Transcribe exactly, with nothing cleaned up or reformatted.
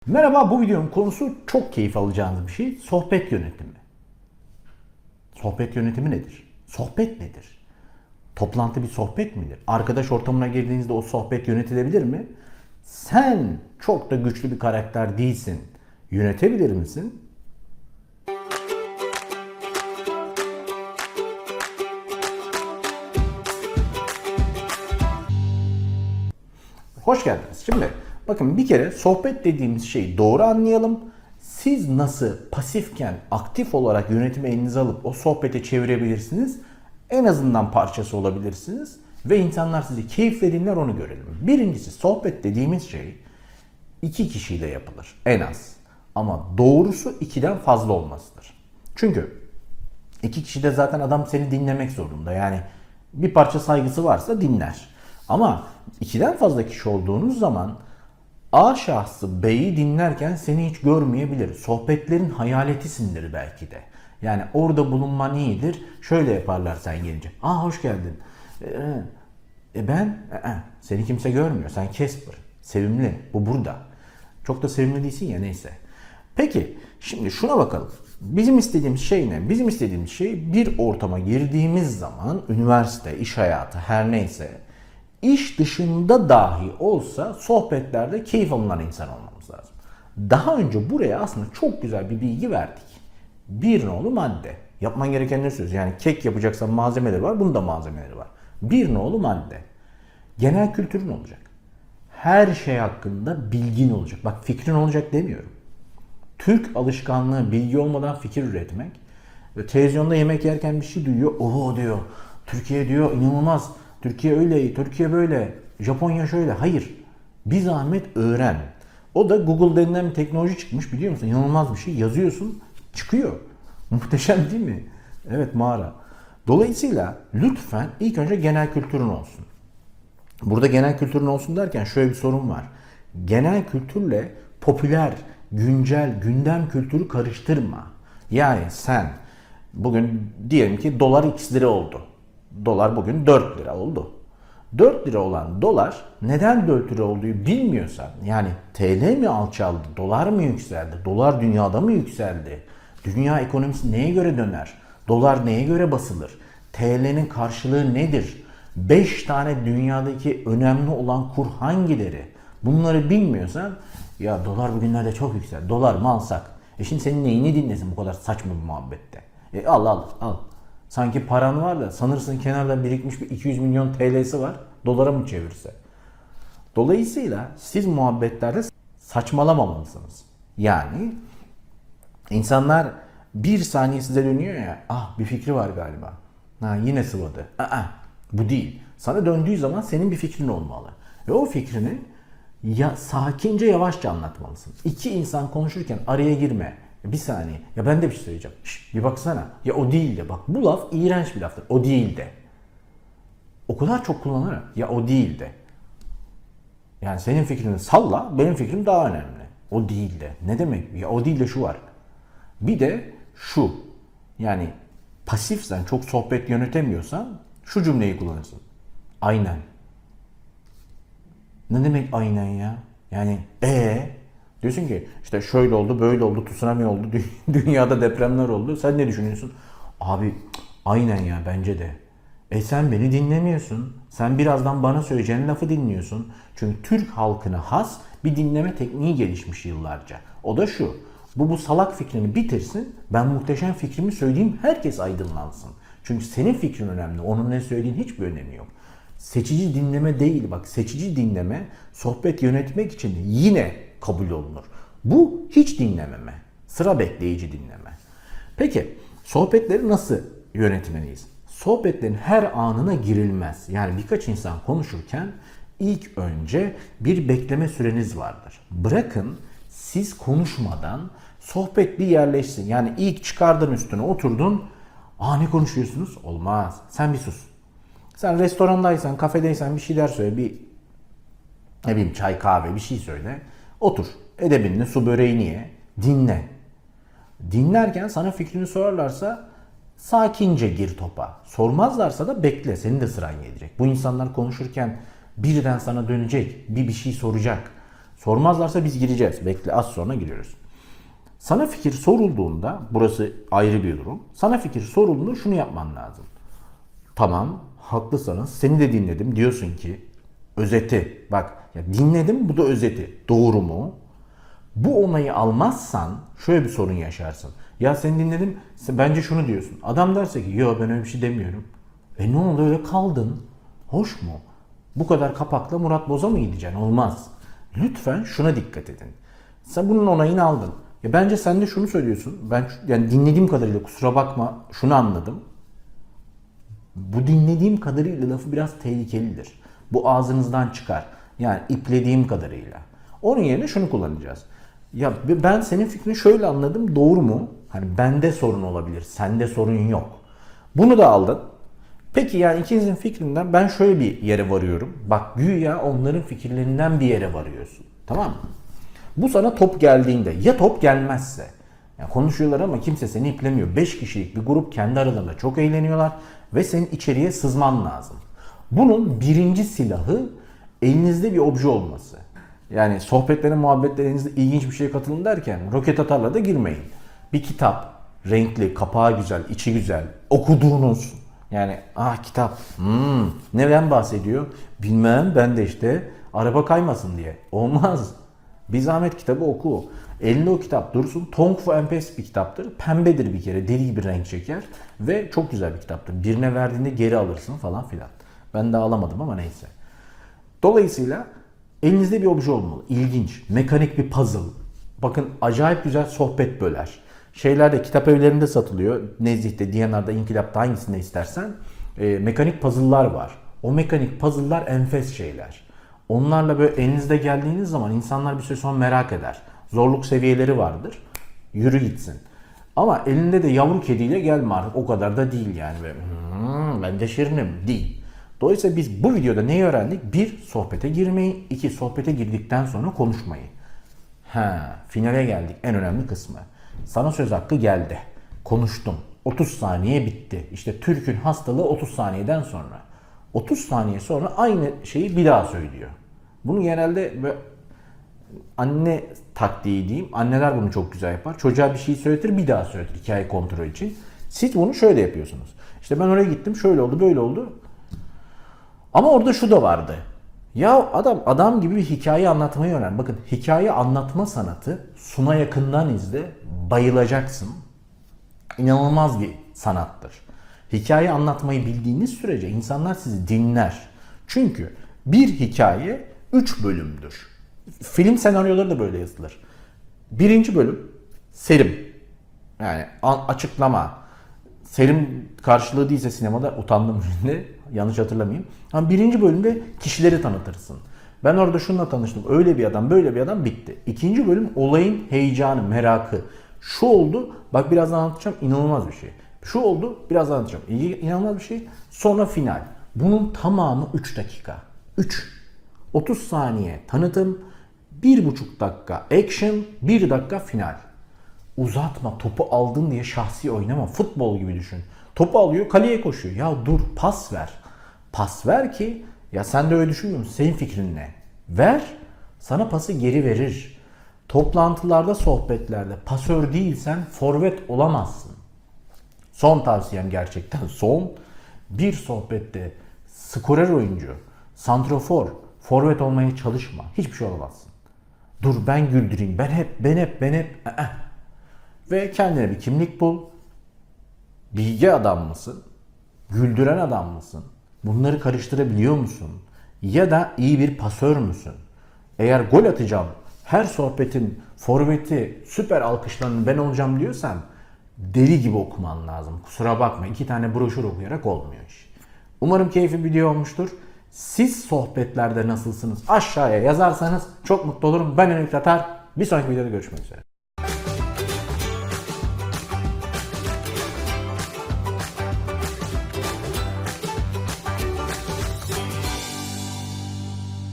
Merhaba, bu videonun konusu çok keyif alacağınız bir şey. Sohbet yönetimi. Sohbet yönetimi nedir? Sohbet nedir? Toplantı bir sohbet midir? Arkadaş ortamına girdiğinizde o sohbet yönetilebilir mi? Sen çok da güçlü bir karakter değilsin. Yönetebilir misin? Hoş geldiniz. Şimdi bakın, bir kere sohbet dediğimiz şeyi doğru anlayalım. Siz nasıl pasifken aktif olarak yönetimi elinize alıp o sohbete çevirebilirsiniz? En azından parçası olabilirsiniz ve insanlar sizi keyifle dinler, onu görelim. Birincisi, sohbet dediğimiz şey iki kişiyle yapılır en az. Ama doğrusu ikiden fazla olmasıdır. Çünkü iki kişi de zaten adam seni dinlemek zorunda. Yani bir parça saygısı varsa dinler. Ama ikiden fazla kişi olduğunuz zaman A şahsı B'yi dinlerken seni hiç görmeyebilir. Sohbetlerin hayaletisindir belki de. Yani orada bulunman iyidir. Şöyle yaparlar sen gelince. Aa, hoş geldin. Ee, e ben? E, e, seni kimse görmüyor. Sen Casper. Sevimli. Bu burada. Çok da sevimli değilsin ya, neyse. Peki şimdi şuna bakalım. Bizim istediğimiz şey ne? Bizim istediğimiz şey, bir ortama girdiğimiz zaman, üniversite, iş hayatı, her neyse, iş dışında dahi olsa sohbetlerde keyif alınan insan olmamız lazım. Daha önce buraya aslında çok güzel bir bilgi verdik. Bir nolu madde. Yapman gereken ne söz? Yani kek yapacaksan malzemeleri var, bunun da malzemeleri var. Bir nolu madde. Genel kültürün olacak. Her şey hakkında bilgin olacak. Bak, fikrin olacak demiyorum. Türk alışkanlığı bilgi olmadan fikir üretmek. Ve televizyonda yemek yerken bir şey duyuyor. Oo diyor. Türkiye diyor inanılmaz. Türkiye öyle, Türkiye böyle. Japonya şöyle. Hayır. Bir zahmet öğren. O da Google denilen bir teknoloji çıkmış, biliyor musun? İnanılmaz bir şey. Yazıyorsun, çıkıyor. Muhteşem değil mi? Evet, mağara. Dolayısıyla lütfen ilk önce genel kültürün olsun. Burada genel kültürün olsun derken şöyle bir sorun var. Genel kültürle popüler, güncel, gündem kültürü karıştırma. Yani sen bugün diyelim ki dolar x lira oldu. Dolar bugün dört lira oldu. dört lira olan dolar neden dört lira olduğu bilmiyorsan, yani T L mi alçaldı, dolar mı yükseldi, dolar dünyada mı yükseldi, dünya ekonomisi neye göre döner, dolar neye göre basılır, T L'nin karşılığı nedir, beş tane dünyadaki önemli olan kur hangileri, bunları bilmiyorsan, ya dolar bugünlerde çok yükseldi, dolar mı alsak? E şimdi senin neyini dinlesin bu kadar saçma bir muhabbette? E al al al. Sanki paran var da sanırsın kenarda birikmiş bir iki yüz milyon T L'si var. Dolara mı çevirse? Dolayısıyla siz muhabbetlerde saçmalamamalısınız. Yani insanlar bir saniye size dönüyor ya. Ah, bir fikri var galiba. Ha, yine sıvadı. Aa, bu değil. Sana döndüğü zaman senin bir fikrin olmalı. Ve o fikrini ya sakince, yavaşça anlatmalısın. İki insan konuşurken araya girme. Bir saniye. Ya ben de bir şey söyleyeceğim. Şş, bir baksana. Ya o değil de. Bak, bu laf iğrenç bir laftır. O değil de. O kadar çok kullanırım. Ya o değil de. Yani senin fikrini salla, benim fikrim daha önemli. O değil de. Ne demek? Ya o değil de şu var. Bir de şu. Yani pasifsen, çok sohbet yönetemiyorsan şu cümleyi kullanırsın. Aynen. Ne demek aynen ya? Yani ee diyorsun ki işte şöyle oldu, böyle oldu, tsunami oldu, dünyada depremler oldu. Sen ne düşünüyorsun? Abi aynen ya, bence de. E sen beni dinlemiyorsun. Sen birazdan bana söyleyeceğin lafı dinliyorsun. Çünkü Türk halkına has bir dinleme tekniği gelişmiş yıllarca. O da şu. Bu bu salak fikrini bitirsin. Ben muhteşem fikrimi söyleyeyim, herkes aydınlansın. Çünkü senin fikrin önemli. Onun ne söylediğin hiçbir önemi yok. Seçici dinleme değil, bak, seçici dinleme sohbet yönetmek için yine kabul olunur. Bu hiç dinlememe, sıra bekleyici dinleme. Peki sohbetleri nasıl yönetmeliyiz? Sohbetlerin her anına girilmez. Yani birkaç insan konuşurken ilk önce bir bekleme süreniz vardır. Bırakın siz konuşmadan sohbet bir yerleşsin. Yani ilk çıkardın, üstüne oturdun. Aa, ne konuşuyorsunuz? Olmaz. Sen bir sus. Sen restorandaysan, kafedeysen bir şeyler söyle. Bir ne bileyim, çay, kahve bir şey söyle. Otur. Edebinle su böreğini ye. Dinle. Dinlerken sana fikrini sorarlarsa sakince gir topa. Sormazlarsa da bekle. Senin de sıran gelecek. Bu insanlar konuşurken birden sana dönecek. Bir bir şey soracak. Sormazlarsa biz gireceğiz. Bekle, az sonra giriyoruz. Sana fikir sorulduğunda, burası ayrı bir durum. Sana fikir sorulduğunda şunu yapman lazım. Tamam, haklısınız. Seni de dinledim. Diyorsun ki özeti. Bak ya, dinledim, bu da özeti. Doğru mu? Bu onayı almazsan şöyle bir sorun yaşarsın. Ya seni dinledim, bence şunu diyorsun. Adam derse ki yo, ben öyle bir şey demiyorum. E ne oldu, öyle kaldın. Hoş mu? Bu kadar kapakla Murat Boz'a mı gideceksin? Olmaz. Lütfen şuna dikkat edin. Sen bunun onayını aldın. Ya bence sen de şunu söylüyorsun. Ben yani dinlediğim kadarıyla, kusura bakma, şunu anladım. Bu dinlediğim kadarıyla lafı biraz tehlikelidir. Bu ağzınızdan çıkar. Yani iplediğim kadarıyla. Onun yerine şunu kullanacağız. Ya ben senin fikrini şöyle anladım, doğru mu? Hani bende sorun olabilir, sende sorun yok. Bunu da aldın. Peki yani ikinizin fikrinden ben şöyle bir yere varıyorum. Bak, güya onların fikirlerinden bir yere varıyorsun. Tamam mı? Bu sana top geldiğinde, ya top gelmezse. Yani konuşuyorlar ama kimse seni iplemiyor. beş kişilik bir grup kendi aralarında çok eğleniyorlar ve senin içeriye sızman lazım. Bunun birinci silahı elinizde bir obje olması. Yani sohbetlere, muhabbetlerinizde ilginç bir şeye katılın derken roket atarla da girmeyin. Bir kitap, renkli, kapağı güzel, içi güzel, okuduğunuz, yani ah kitap, hmm, neden bahsediyor? Bilmem, ben de işte araba kaymasın diye. Olmaz. Bir zahmet kitabı oku. Elinde o kitap dursun. Tong Fu enfes bir kitaptır. Pembedir bir kere. Deli gibi renk çeker. Ve çok güzel bir kitaptır. Birine verdiğinde geri alırsın falan filan. Ben de alamadım ama neyse. Dolayısıyla elinizde bir obje olmalı. İlginç. Mekanik bir puzzle. Bakın, acayip güzel sohbet böler. Şeylerde, kitap evlerinde satılıyor. Nezih'te, D and R'da, İnkılap'ta, hangisinde istersen. E, mekanik puzzle'lar var. O mekanik puzzle'lar enfes şeyler. Onlarla böyle elinizde geldiğiniz zaman insanlar bir süre sonra merak eder. Zorluk seviyeleri vardır. Yürü gitsin. Ama elinde de yavru kediyle gelme artık. O kadar da değil yani. Hmm, ben de şirinim. Değil. Dolayısıyla biz bu videoda neyi öğrendik? Bir, sohbete girmeyi. İki, sohbete girdikten sonra konuşmayı. Ha, finale geldik. En önemli kısmı. Sana söz hakkı geldi. Konuştum. otuz saniye bitti. İşte Türk'ün hastalığı otuz saniyeden sonra. otuz saniye sonra aynı şeyi bir daha söylüyor. Bunu genelde böyle anne taktiği diyeyim. Anneler bunu çok güzel yapar. Çocuğa bir şey söyletir, bir daha söyletir hikaye kontrol için. Siz bunu şöyle yapıyorsunuz. İşte ben oraya gittim, şöyle oldu, böyle oldu. Ama orada şu da vardı. Ya adam adam gibi bir hikaye anlatmayı öğren. Bakın, hikaye anlatma sanatı, Suna Yakın'dan izle, bayılacaksın. İnanılmaz bir sanattır. Hikaye anlatmayı bildiğiniz sürece insanlar sizi dinler. Çünkü bir hikaye üç bölümdür. Film senaryoları da böyle yazılır. Birinci bölüm serim. Yani açıklama. Serim karşılığı değilse sinemada, utandım şimdi. Yanlış hatırlamayayım. Ama birinci bölümde kişileri tanıtırsın. Ben orada şununla tanıştım. Öyle bir adam, böyle bir adam, bitti. İkinci bölüm olayın heyecanı, merakı. Şu oldu, bak birazdan anlatacağım, inanılmaz bir şey. Şu oldu, birazdan anlatacağım, inanılmaz bir şey. Sonra final. Bunun tamamı üç dakika. üç. otuz saniye tanıtım, bir buçuk dakika action, bir dakika final. Uzatma, topu aldın diye şahsi oynama. Futbol gibi düşün. Topu alıyor, kaleye koşuyor. Ya dur, pas ver. Pas ver ki, ya sen de öyle düşünmüyor musun? Senin fikrin ne? Ver, sana pası geri verir. Toplantılarda, sohbetlerde pasör değilsen forvet olamazsın. Son tavsiyem, gerçekten son. Bir sohbette skorer oyuncu, santrofor, forvet olmaya çalışma. Hiçbir şey olamazsın. Dur ben güldüreyim, ben hep, ben hep, ben hep. Ee. Ve kendine bir kimlik bul. Bilge adam mısın? Güldüren adam mısın? Bunları karıştırabiliyor musun? Ya da iyi bir pasör müsün? Eğer gol atacağım, her sohbetin forveti, süper alkışlanan ben olacağım diyorsan deli gibi okuman lazım. Kusura bakma, iki tane broşür okuyarak olmuyor iş. Umarım keyifli bir video olmuştur. Siz sohbetlerde nasılsınız? Aşağıya yazarsanız çok mutlu olurum. Ben Enik Tatar. Bir sonraki videoda görüşmek üzere.